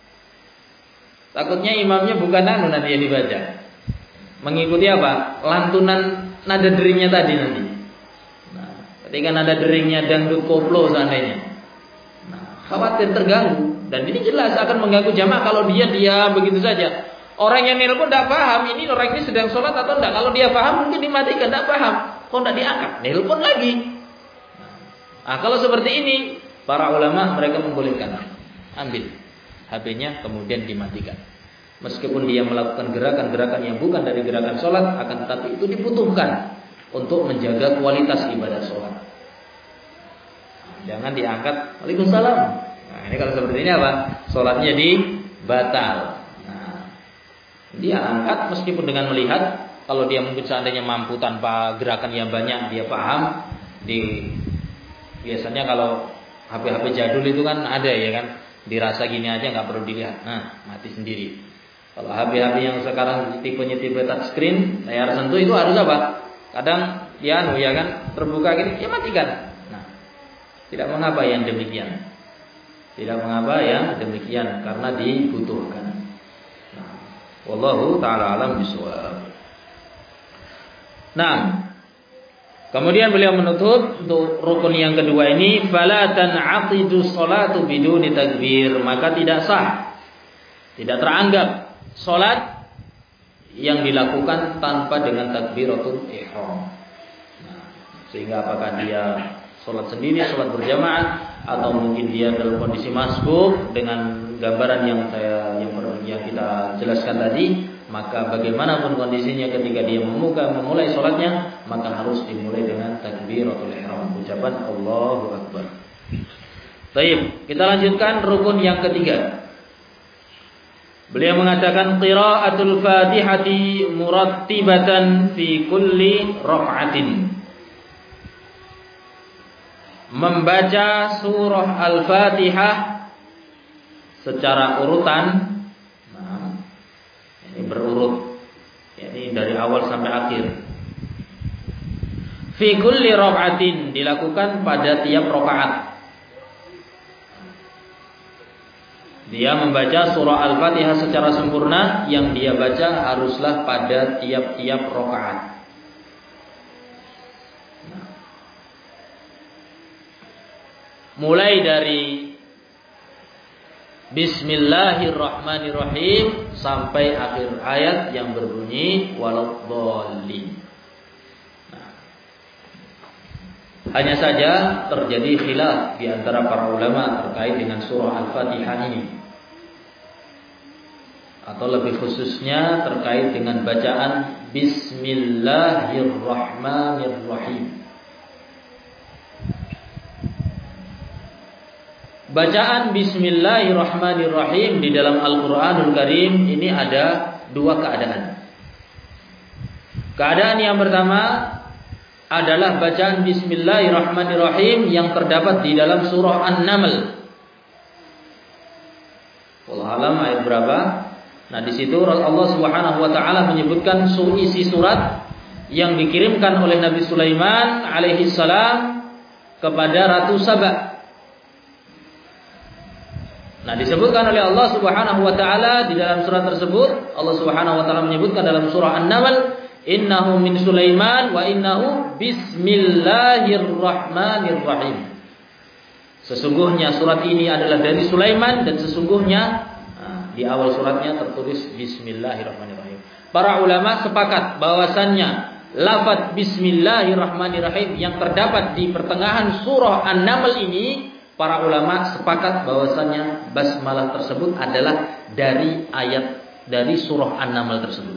takutnya imamnya bukan anu nanti yang dibaca, mengikuti apa? Lantunan nada deringnya tadi nanti. Nah, ketika nada deringnya dangdut koplo seandainya, nah, khawatir terganggu. Dan ini jelas akan mengganggu jamaah kalau dia diam begitu saja. Orang yang nelpon tidak paham ini orang ini sedang sholat atau tidak. Kalau dia paham mungkin dimatikan, tidak paham, kok tidak diangkat, nelpon lagi. Nah, kalau seperti ini para ulama mereka membolehkan ambil H P-nya kemudian dimatikan. Meskipun dia melakukan gerakan-gerakan yang bukan dari gerakan sholat, akan tetapi itu dibutuhkan untuk menjaga kualitas ibadah sholat. Jangan diangkat. Waalaikumsalam. Nah, ini kalau seperti ini apa? Sholatnya jadi batal. Nah, dia angkat meskipun dengan melihat. Kalau dia mungkin seandainya mampu tanpa gerakan yang banyak, dia paham. Di biasanya kalau H P-H P jadul itu kan ada ya kan. Dirasa gini aja nggak perlu dilihat, nah mati sendiri. Kalau H P-H P yang sekarang tipenya tipe touchscreen, layar sentuh itu harus apa? Kadang ya anu ya kan terbuka gini, ya matikan. Nah, tidak mengapa yang demikian, tidak mengapa yang demikian karena dibutuhkan. Nah, wallahu taala alam bishawab. Nah, kemudian beliau menutup untuk rukun yang kedua ini, fala tan'aqidu sholatu biduni takbir, maka tidak sah, tidak teranggap salat yang dilakukan tanpa dengan takbiratul ihram. Nah, sehingga apakah dia salat sendiri, salat berjamaah, atau mungkin dia dalam kondisi masbuk dengan gambaran yang saya yang, yang kita jelaskan tadi. Maka bagaimanapun kondisinya ketika dia membuka memulai sholatnya, maka harus dimulai dengan takbiratul ihram, ucapan Allahu Akbar. Baik, kita lanjutkan rukun yang ketiga. Beliau mengatakan qiraatul Fatihati murattibatan fi kulli raf'atin. Membaca surah Al-Fatihah secara urutan. Ini berurut, ini dari awal sampai akhir. Fi kulli raf'atin, dilakukan pada tiap rakaat. Dia membaca surah Al-Fatihah secara sempurna, yang dia baca haruslah pada tiap-tiap rakaat. Nah, mulai dari Bismillahirrahmanirrahim sampai akhir ayat yang berbunyi waladhdallin. Nah, hanya saja terjadi khilaf di antara para ulama terkait dengan surah Al-Fatihah ini, atau lebih khususnya terkait dengan bacaan Bismillahirrahmanirrahim. Bacaan Bismillahirrahmanirrahim di dalam Al-Quranul Karim ini ada dua keadaan. Keadaan yang pertama adalah bacaan Bismillahirrahmanirrahim yang terdapat di dalam surah An-Naml. Wallahu a'lam ayat berapa? Nah, di situ Allah Subhanahu wa taala menyebutkan isi surat yang dikirimkan oleh Nabi Sulaiman alaihi salam kepada Ratu Saba. Nah, disebutkan oleh Allah Subhanahu wa taala di dalam surat tersebut, Allah Subhanahu wa taala menyebutkan dalam surah An-Naml, innahu min Sulaiman wa innahu bismillahirrahmanirrahim. Sesungguhnya surat ini adalah dari Sulaiman dan sesungguhnya nah, di awal suratnya tertulis Bismillahirrahmanirrahim. Para ulama sepakat bahwasannya lafaz Bismillahirrahmanirrahim yang terdapat di pertengahan surah An-Naml ini, para ulama sepakat bahwasannya basmalah tersebut adalah dari ayat dari surah An-Naml tersebut.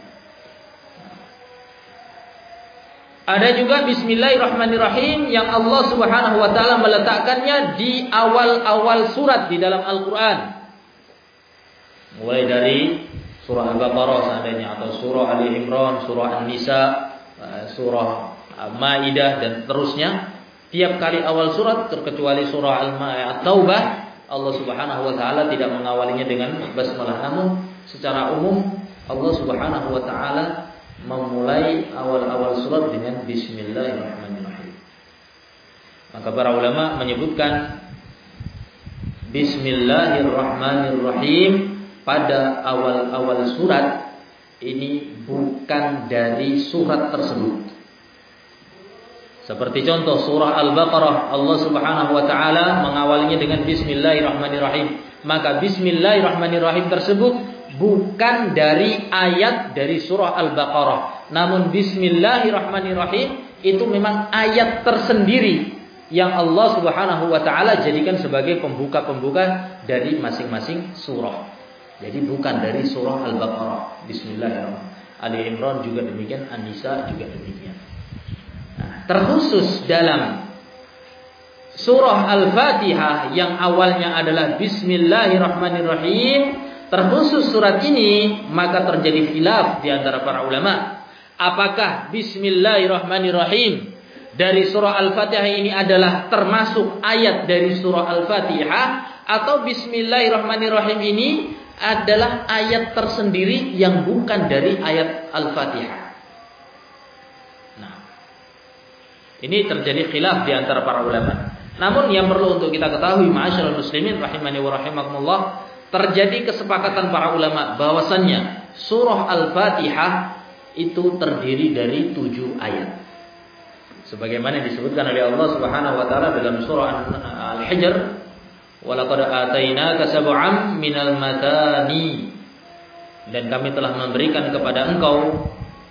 Ada juga Bismillahirrahmanirrahim yang Allah Subhanahu wa taala meletakkannya di awal-awal surat di dalam Al-Qur'an. Mulai dari surah Al-Baqarah seandainya, atau surah Ali Imran, surah An-Nisa, surah Maidah dan seterusnya. Tiap kali awal surat terkecuali surah Al-Taubah, Allah Subhanahu wa taala tidak mengawalinya dengan basmalah, namun secara umum Allah Subhanahu wa taala memulai awal-awal surat dengan Bismillahirrahmanirrahim. Maka para ulama menyebutkan Bismillahirrahmanirrahim pada awal-awal surat ini bukan dari surat tersebut. Seperti contoh surah Al-Baqarah, Allah Subhanahu wa taala mengawalinya dengan Bismillahirrahmanirrahim. Maka Bismillahirrahmanirrahim tersebut bukan dari ayat dari surah Al-Baqarah, namun Bismillahirrahmanirrahim itu memang ayat tersendiri yang Allah Subhanahu wa taala jadikan sebagai pembuka-pembuka dari masing-masing surah. Jadi bukan dari surah Al-Baqarah. Bismillahirrahmanirrahim. Ali Imran juga demikian, An-Nisa juga demikian. Nah, terkhusus dalam surah Al-Fatihah yang awalnya adalah Bismillahirrahmanirrahim, terkhusus surat ini, maka terjadi khilaf di antara para ulama. Apakah Bismillahirrahmanirrahim dari surah Al-Fatihah ini adalah termasuk ayat dari surah Al-Fatihah, atau Bismillahirrahmanirrahim ini adalah ayat tersendiri yang bukan dari ayat Al-Fatihah. Nah, ini terjadi khilaf di antara para ulama. Namun yang perlu untuk kita ketahui, ma'asyiral muslimin rahimani wa rahimakumullah, terjadi kesepakatan para ulama bahwasannya surah Al-Fatihah itu terdiri dari tujuh ayat. Sebagaimana disebutkan oleh Allah Subhanahu wa taala dalam surah Al-Hijr, "Wa laqad atainaka sab'an minal matani." Dan kami telah memberikan kepada engkau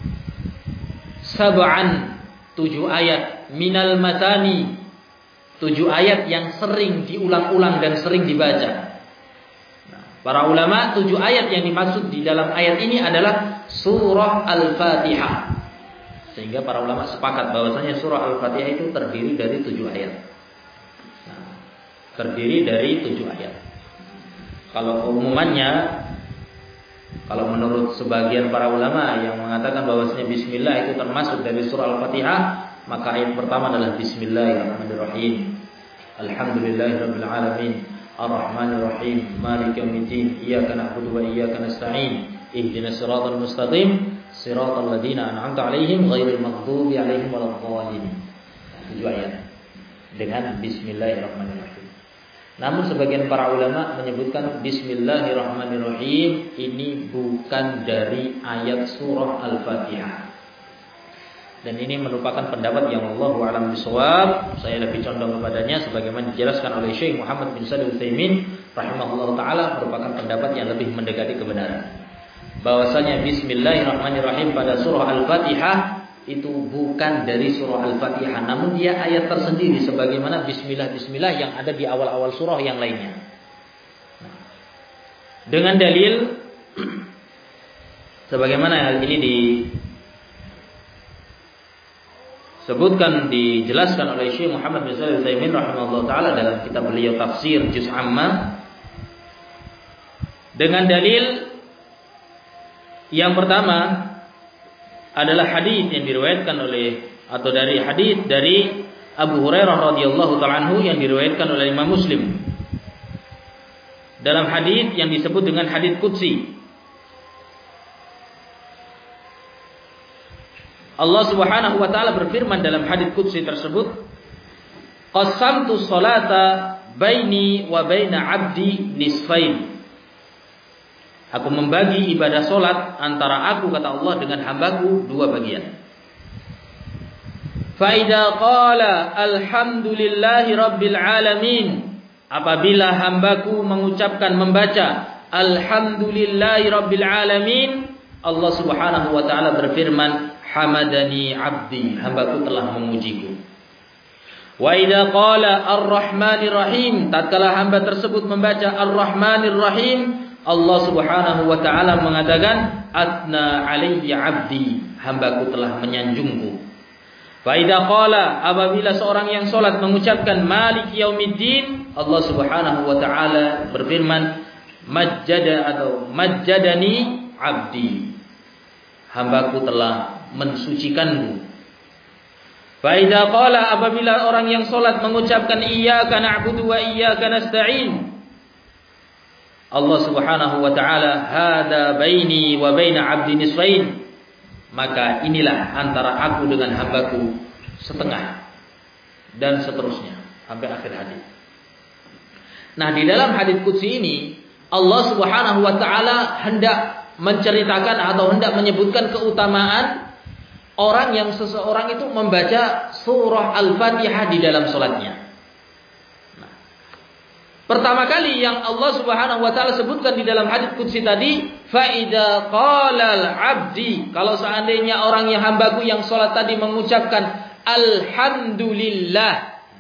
sab'an, tujuh ayat, minal matani, tujuh ayat yang sering diulang-ulang dan sering dibaca. Para ulama, tujuh ayat yang dimaksud di dalam ayat ini adalah surah Al-Fatihah. Sehingga para ulama sepakat bahwasanya surah Al-Fatihah itu terdiri dari tujuh ayat. Nah, terdiri dari tujuh ayat. Kalau umumannya, kalau menurut sebagian para ulama yang mengatakan bahwasanya Bismillah itu termasuk dari surah Al-Fatihah, maka ayat pertama adalah Bismillahirrahmanirrahim. Alhamdulillahirabbil alamin. Ar-Rahmanir-Rahim, Maliki yaumiddin, Iyyaka na'budu wa iyyaka nasta'in, Ihdinas siratal mustaqim, siratal ladzina an'amta 'alaihim ghairil maghdubi 'alaihim waladdallin. Tujuh ayat dengan Bismillahirrahmanirrahim. Namun sebagian para ulama menyebutkan Bismillahirrahmanirrahim ini bukan dari ayat surah Al-Fatihah. Dan ini merupakan pendapat yang wallahu a'lam bishawab. Saya lebih condong kepadanya sebagaimana dijelaskan oleh Syekh Muhammad bin Shalih Al-Utsaimin rahimahullahu taala, merupakan pendapat yang lebih mendekati kebenaran. Bahwasanya Bismillahirrahmanirrahim pada surah Al-Fatihah itu bukan dari surah Al-Fatihah, namun dia ayat tersendiri sebagaimana bismillah bismillah yang ada di awal-awal surah yang lainnya. Nah, dengan dalil sebagaimana hal ini di sebutkan, dijelaskan oleh Syekh Muhammad bin Shalih Al-Utsaimin rahimahullah taala dalam kitab beliau Tafsir Juz Amma, dengan dalil yang pertama adalah hadis yang diriwayatkan oleh atau dari hadis dari Abu Hurairah radhiyallahu taala anhu yang diriwayatkan oleh Imam Muslim dalam hadis yang disebut dengan hadis qudsi. Allah Subhanahu wa taala berfirman dalam hadits qudsi tersebut, "Qasamtu sholata baini wa baina 'abdi nisfain." Aku membagi ibadah solat antara aku, kata Allah, dengan hambaku dua bagian. Fa idza qala alhamdulillahi rabbil alamin, apabila hambaku mengucapkan membaca alhamdulillahi rabbil alamin, Allah Subhanahu wa taala berfirman, hamadani abdi, hambaku telah memujiku. Wa idza qala ar-rahmanir rahim, tatkala hamba tersebut membaca ar-rahmanir rahim, Allah Subhanahu wa taala mengatakan, atna alayya abdi, hambaku telah menyanjungku. Fa idza qala, apabila seorang yang salat mengucapkan maliki yaumiddin, Allah Subhanahu wa taala berfirman, majjada atau majjadani abdi, hambaku telah mensucikanku. Fa idza qala, apabila orang yang salat mengucapkan iyyaka na'budu wa iyyaka nasta'in, Allah Subhanahu wa taala, hada baini wa baina 'abdi nisfain, maka inilah antara aku dengan hambaku setengah, dan seterusnya sampai akhir hadis. Nah, di dalam hadis qudsi ini Allah Subhanahu wa taala hendak menceritakan atau hendak menyebutkan keutamaan orang yang seseorang itu membaca surah Al-Fatihah di dalam salatnya. Nah, pertama kali yang Allah Subhanahu wa taala sebutkan di dalam hadis qudsi tadi, fa idza qala al-'abdi, kalau seandainya orang yang hambaku yang salat tadi mengucapkan alhamdulillah.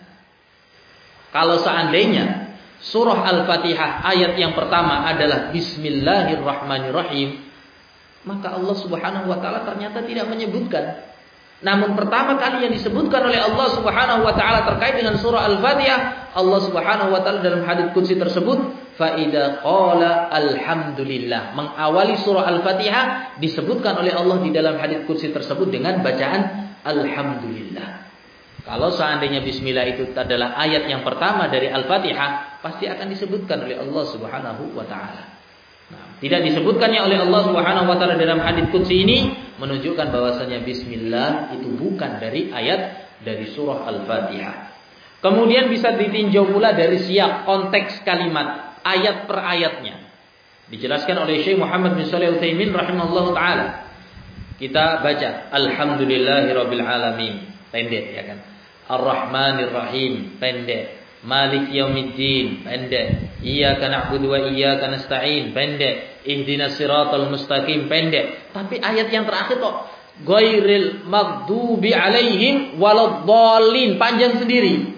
Kalau seandainya surah Al-Fatihah ayat yang pertama adalah bismillahirrahmanirrahim, maka Allah Subhanahu wa taala ternyata tidak menyebutkan. Namun pertama kali yang disebutkan oleh Allah Subhanahu wa taala terkait dengan surah Al-Fatihah, Allah Subhanahu wa taala dalam hadits qudsi tersebut, fa idza qala alhamdulillah, mengawali surah Al-Fatihah disebutkan oleh Allah di dalam hadits qudsi tersebut dengan bacaan alhamdulillah. Kalau seandainya bismillah itu adalah ayat yang pertama dari Al-Fatihah, pasti akan disebutkan oleh Allah Subhanahu wa taala. Nah, tidak disebutkannya oleh Allah Subhanahu wa taala dalam hadits qudsi ini menunjukkan bahwasanya bismillah itu bukan dari ayat dari surah Al-Fatihah. Kemudian bisa ditinjau pula dari siyak konteks kalimat ayat per ayatnya. Dijelaskan oleh Syekh Muhammad bin Shalih Al-Utsaimin rahimahullahu taala. Kita baca alhamdulillahirabbil alamin, pendek ya kan. Ar-Rahmanir Rahim, pendek. Malik yaumiddin, pendek. Iyyaka na'budu wa iyyaka nasta'in, pendek. Ihdinas siratal mustaqim, pendek. Tapi ayat yang terakhir kok ghairil maghdubi alaihim waladdallin, panjang sendiri.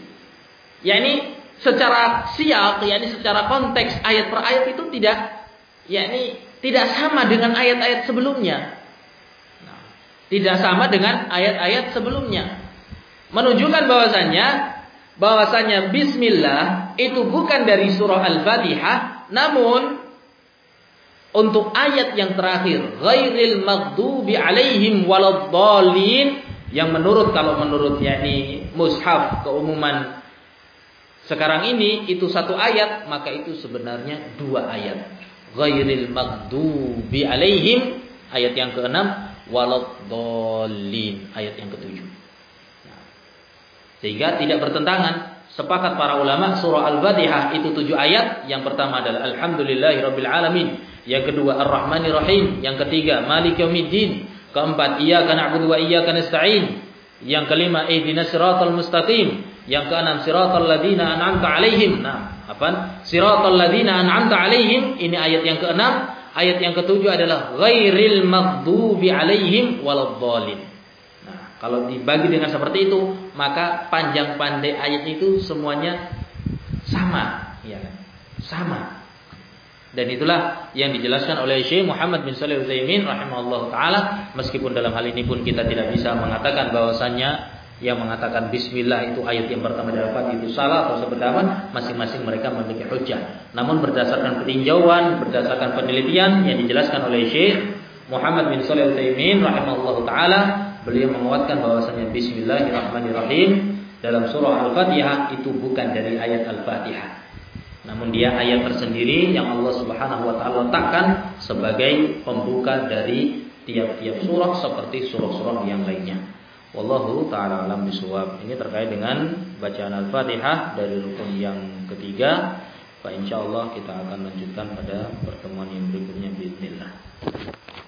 yakni secara siyak, yakni secara konteks ayat per ayat itu tidak yakni tidak sama dengan ayat-ayat sebelumnya. Nah, tidak sama dengan ayat-ayat sebelumnya. Menunjukkan bahwasannya bahwasannya bismillah itu bukan dari surah Al-Fatihah, namun untuk ayat yang terakhir ghairil maghdubi alaihim waladdallin, yang menurut kalau menurut yakni mushaf keumuman sekarang ini itu satu ayat, maka itu sebenarnya dua ayat. Ghairil maghdubi alaihim ayat yang keenam, waladdallin ayat yang ketujuh. Sehingga tidak bertentangan. Sepakat para ulama surah Al-Fatihah itu tujuh ayat. Yang pertama adalah alhamdulillahirabbil alamin, yang kedua ar-rahmanir rahim, yang ketiga maliki yaumiddin, keempat iyyaka na'budu wa iyyaka nasta'in, yang kelima ihdinas siratal mustaqim, yang keenam siratal ladzina an'amta alaihim. Nah, apa? Siratal ladzina an'amta alaihim, ini ayat yang keenam. Ayat yang ketujuh adalah ghairil maghdubi alaihim waladdallin. Kalau dibagi dengan seperti itu, maka panjang pendek ayat itu semuanya sama, ya kan? Sama. Dan itulah yang dijelaskan oleh Syekh Muhammad bin Shalih Al-Utsaimin rahimahullah taala. Meskipun dalam hal ini pun kita tidak bisa mengatakan bahwasannya yang mengatakan bismillah itu ayat yang pertama dari Al-Fatihah itu salah atau sependapat, masing-masing mereka memiliki hujjah. Namun berdasarkan peninjauan, berdasarkan penelitian yang dijelaskan oleh Syekh Muhammad bin Shalih Al-Utsaimin rahimahullah taala, beliau menguatkan bahwasanya bismillahirrahmanirrahim dalam surah Al-Fatihah itu bukan dari ayat Al-Fatihah. Namun dia ayat tersendiri yang Allah Subhanahu wa taala letakkan sebagai pembuka dari tiap-tiap surah seperti surah-surah yang lainnya. Wallahu taala alam bisawab. Ini terkait dengan bacaan Al-Fatihah dari rukun yang ketiga. Pak, insyaallah kita akan lanjutkan pada pertemuan yang berikutnya bismillah.